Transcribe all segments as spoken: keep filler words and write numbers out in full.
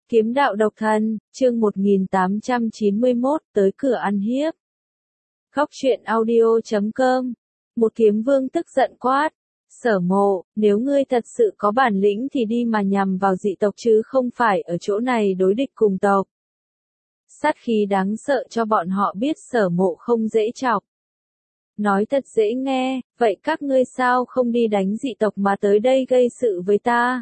Kiếm đạo độc thân, chương một nghìn tám trăm chín mươi mốt, tới cửa ăn hiếp. Góc truyện audio chấm com. Một kiếm vương tức giận quát. Sở Mộ, nếu ngươi thật sự có bản lĩnh thì đi mà nhằm vào dị tộc chứ không phải ở chỗ này đối địch cùng tộc. Sát khí đáng sợ cho bọn họ biết Sở Mộ không dễ chọc. Nói thật dễ nghe, vậy các ngươi sao không đi đánh dị tộc mà tới đây gây sự với ta?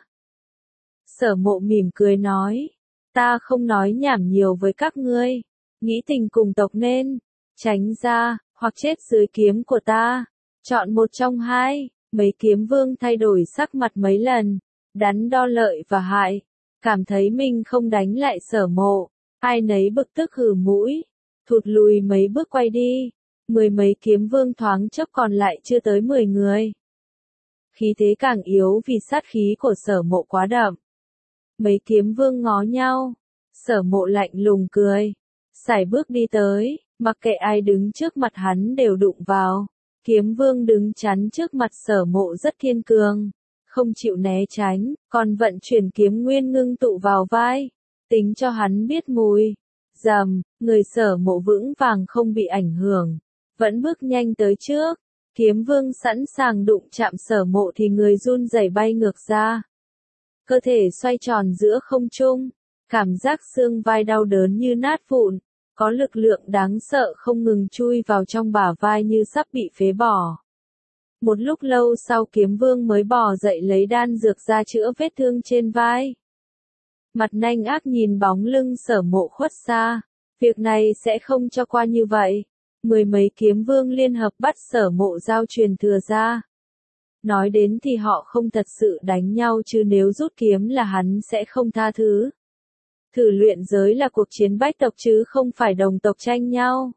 Sở Mộ mỉm cười nói. Ta không nói nhảm nhiều với các ngươi. Nghĩ tình cùng tộc nên tránh ra, hoặc chết dưới kiếm của ta. Chọn một trong hai. Mấy kiếm vương thay đổi sắc mặt mấy lần, đắn đo lợi và hại. Cảm thấy mình không đánh lại Sở Mộ. Ai nấy bực tức hừ mũi. Thụt lùi mấy bước quay đi. Mười mấy kiếm vương thoáng chốc còn lại chưa tới mười người. Khí thế càng yếu vì sát khí của Sở Mộ quá đậm. Mấy kiếm vương ngó nhau. Sở Mộ lạnh lùng cười. Sải bước đi tới, mặc kệ ai đứng trước mặt hắn đều đụng vào. Kiếm vương đứng chắn trước mặt Sở Mộ rất kiên cường. Không chịu né tránh, còn vận chuyển kiếm nguyên ngưng tụ vào vai. Tính cho hắn biết mùi. Dầm, người Sở Mộ vững vàng không bị ảnh hưởng. Vẫn bước nhanh tới trước. Kiếm vương sẵn sàng đụng chạm Sở Mộ thì người run rẩy bay ngược ra. Cơ thể xoay tròn giữa không trung, cảm giác xương vai đau đớn như nát vụn, có lực lượng đáng sợ không ngừng chui vào trong bả vai như sắp bị phế bỏ. Một lúc lâu sau kiếm vương mới bò dậy lấy đan dược ra chữa vết thương trên vai. Mặt nanh ác nhìn bóng lưng Sở Mộ khuất xa, việc này sẽ không cho qua như vậy. Mười mấy kiếm vương liên hợp bắt Sở Mộ giao truyền thừa ra. Nói đến thì họ không thật sự đánh nhau chứ nếu rút kiếm là hắn sẽ không tha thứ. Thử luyện giới là cuộc chiến bách tộc chứ không phải đồng tộc tranh nhau.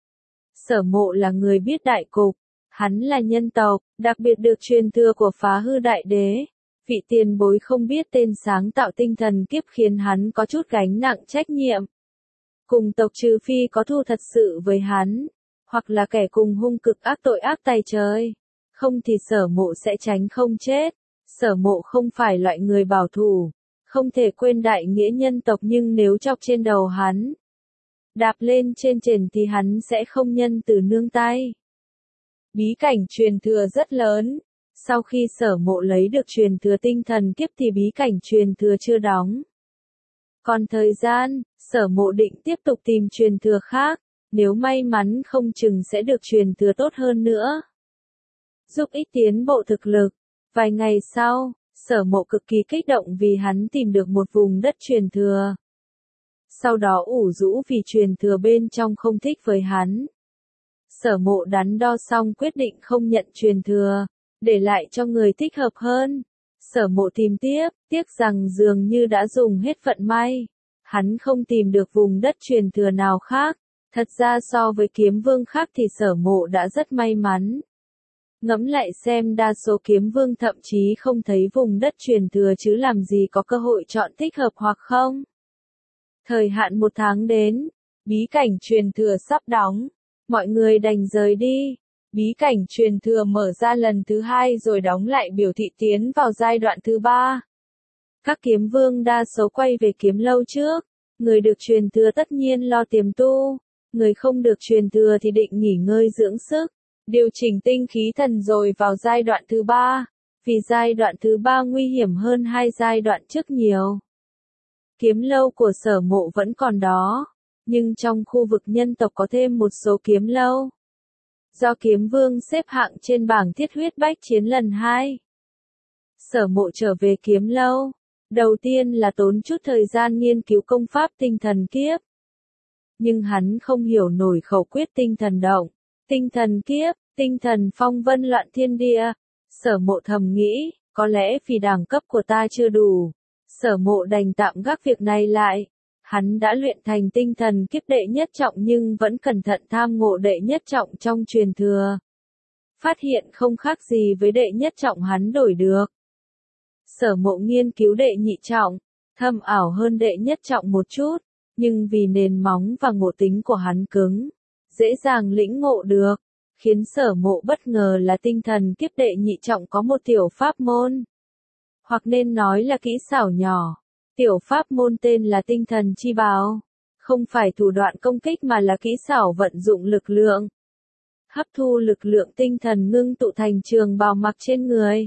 Sở Mộ là người biết đại cục, hắn là nhân tộc, đặc biệt được truyền thừa của Phá Hư Đại Đế. Vị tiền bối không biết tên sáng tạo tinh thần kiếp khiến hắn có chút gánh nặng trách nhiệm. Cùng tộc trừ phi có thù thật sự với hắn, hoặc là kẻ cùng hung cực ác tội ác tày trời. Không thì Sở Mộ sẽ tránh không chết. Sở Mộ không phải loại người bảo thủ, không thể quên đại nghĩa nhân tộc nhưng nếu chọc trên đầu hắn, đạp lên trên trền thì hắn sẽ không nhân từ nương tay. Bí cảnh truyền thừa rất lớn. Sau khi Sở Mộ lấy được truyền thừa tinh thần kiếp thì bí cảnh truyền thừa chưa đóng. Còn thời gian, Sở Mộ định tiếp tục tìm truyền thừa khác, nếu may mắn không chừng sẽ được truyền thừa tốt hơn nữa. Giúp ích tiến bộ thực lực. Vài ngày sau, Sở Mộ cực kỳ kích động vì hắn tìm được một vùng đất truyền thừa. Sau đó ủ rũ vì truyền thừa bên trong không thích với hắn. Sở Mộ đắn đo xong quyết định không nhận truyền thừa, để lại cho người thích hợp hơn. Sở Mộ tìm tiếp, tiếc rằng dường như đã dùng hết vận may. Hắn không tìm được vùng đất truyền thừa nào khác. Thật ra so với kiếm vương khác thì Sở Mộ đã rất may mắn. Ngẫm lại xem đa số kiếm vương thậm chí không thấy vùng đất truyền thừa chứ làm gì có cơ hội chọn thích hợp hoặc không. Thời hạn một tháng đến, bí cảnh truyền thừa sắp đóng, mọi người đành rời đi. Bí cảnh truyền thừa mở ra lần thứ hai rồi đóng lại biểu thị tiến vào giai đoạn thứ ba. Các kiếm vương đa số quay về kiếm lâu trước, người được truyền thừa tất nhiên lo tiềm tu, người không được truyền thừa thì định nghỉ ngơi dưỡng sức. Điều chỉnh tinh khí thần rồi vào giai đoạn thứ ba, vì giai đoạn thứ ba nguy hiểm hơn hai giai đoạn trước nhiều. Kiếm lâu của Sở Mộ vẫn còn đó, nhưng trong khu vực nhân tộc có thêm một số kiếm lâu. Do kiếm vương xếp hạng trên bảng thiết huyết bách chiến lần hai. Sở Mộ trở về kiếm lâu, đầu tiên là tốn chút thời gian nghiên cứu công pháp tinh thần kiếp. Nhưng hắn không hiểu nổi khẩu quyết tinh thần động. Tinh thần kiếp, tinh thần phong vân loạn thiên địa. Sở Mộ thầm nghĩ, có lẽ vì đẳng cấp của ta chưa đủ. Sở Mộ đành tạm gác việc này lại. Hắn đã luyện thành tinh thần kiếp đệ nhất trọng nhưng vẫn cẩn thận tham ngộ đệ nhất trọng trong truyền thừa. Phát hiện không khác gì với đệ nhất trọng hắn đổi được. Sở Mộ nghiên cứu đệ nhị trọng, thâm ảo hơn đệ nhất trọng một chút, nhưng vì nền móng và ngộ tính của hắn cứng, dễ dàng lĩnh ngộ được, khiến Sở Mộ bất ngờ là tinh thần kiếp đệ nhị trọng có một tiểu pháp môn. Hoặc nên nói là kỹ xảo nhỏ. Tiểu pháp môn tên là tinh thần chi bào. Không phải thủ đoạn công kích mà là kỹ xảo vận dụng lực lượng. Hấp thu lực lượng tinh thần ngưng tụ thành trường bào mặc trên người.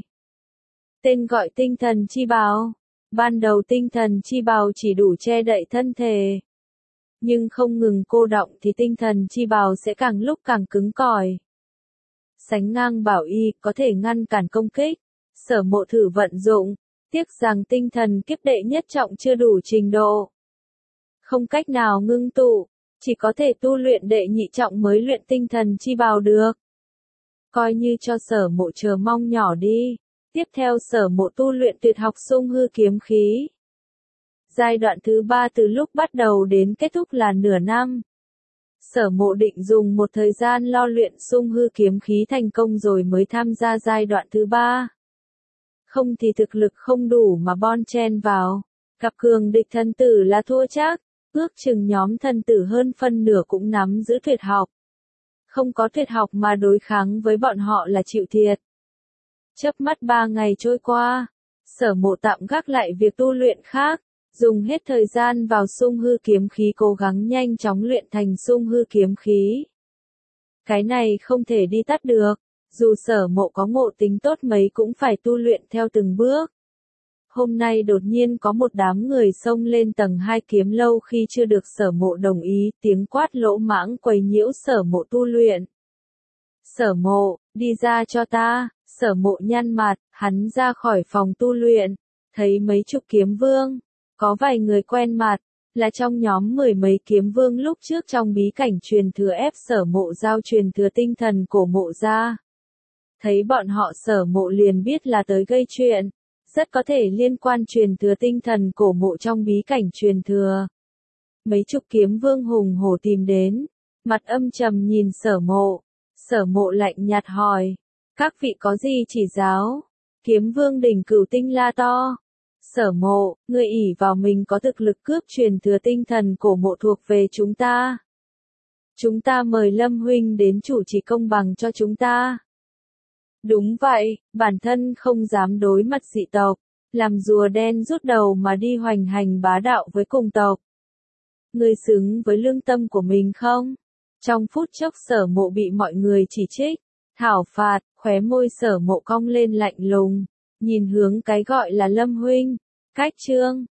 Tên gọi tinh thần chi bào. Ban đầu tinh thần chi bào chỉ đủ che đậy thân thể. Nhưng không ngừng cô đọng thì tinh thần chi bào sẽ càng lúc càng cứng cỏi. Sánh ngang bảo y có thể ngăn cản công kích. Sở Mộ thử vận dụng, tiếc rằng tinh thần kiếp đệ nhất trọng chưa đủ trình độ. Không cách nào ngưng tụ, chỉ có thể tu luyện đệ nhị trọng mới luyện tinh thần chi bào được. Coi như cho Sở Mộ chờ mong nhỏ đi. Tiếp theo Sở Mộ tu luyện tuyệt học xung hư kiếm khí. Giai đoạn thứ ba từ lúc bắt đầu đến kết thúc là nửa năm. Sở Mộ định dùng một thời gian lo luyện xung hư kiếm khí thành công rồi mới tham gia giai đoạn thứ ba. Không thì thực lực không đủ mà bon chen vào. Gặp cường địch thần tử là thua chắc. Ước chừng nhóm thần tử hơn phân nửa cũng nắm giữ tuyệt học. Không có tuyệt học mà đối kháng với bọn họ là chịu thiệt. Chớp mắt ba ngày trôi qua. Sở Mộ tạm gác lại việc tu luyện khác. Dùng hết thời gian vào xung hư kiếm khí cố gắng nhanh chóng luyện thành xung hư kiếm khí. Cái này không thể đi tắt được, dù Sở Mộ có ngộ tính tốt mấy cũng phải tu luyện theo từng bước. Hôm nay đột nhiên có một đám người xông lên tầng hai kiếm lâu khi chưa được Sở Mộ đồng ý, tiếng quát lỗ mãng quấy nhiễu Sở Mộ tu luyện. Sở Mộ, đi ra cho ta, Sở Mộ nhăn mặt, hắn ra khỏi phòng tu luyện, thấy mấy chục kiếm vương. Có vài người quen mặt, là trong nhóm mười mấy kiếm vương lúc trước trong bí cảnh truyền thừa ép Sở Mộ giao truyền thừa tinh thần cổ mộ ra. Thấy bọn họ Sở Mộ liền biết là tới gây chuyện, rất có thể liên quan truyền thừa tinh thần cổ mộ trong bí cảnh truyền thừa. Mấy chục kiếm vương hùng hổ tìm đến, mặt âm trầm nhìn Sở Mộ. Sở Mộ lạnh nhạt hỏi, các vị có gì chỉ giáo? Kiếm vương đỉnh cửu tinh la to. Sở Mộ, ngươi ỷ vào mình có thực lực cướp truyền thừa tinh thần cổ mộ thuộc về chúng ta. Chúng ta mời Lâm huynh đến chủ trì công bằng cho chúng ta. Đúng vậy, bản thân không dám đối mặt dị tộc, làm rùa đen rút đầu mà đi hoành hành bá đạo với cùng tộc. Ngươi xứng với lương tâm của mình không? Trong phút chốc Sở Mộ bị mọi người chỉ trích, thảo phạt, khóe môi Sở Mộ cong lên lạnh lùng. Nhìn hướng cái gọi là Lâm huynh, cách trương,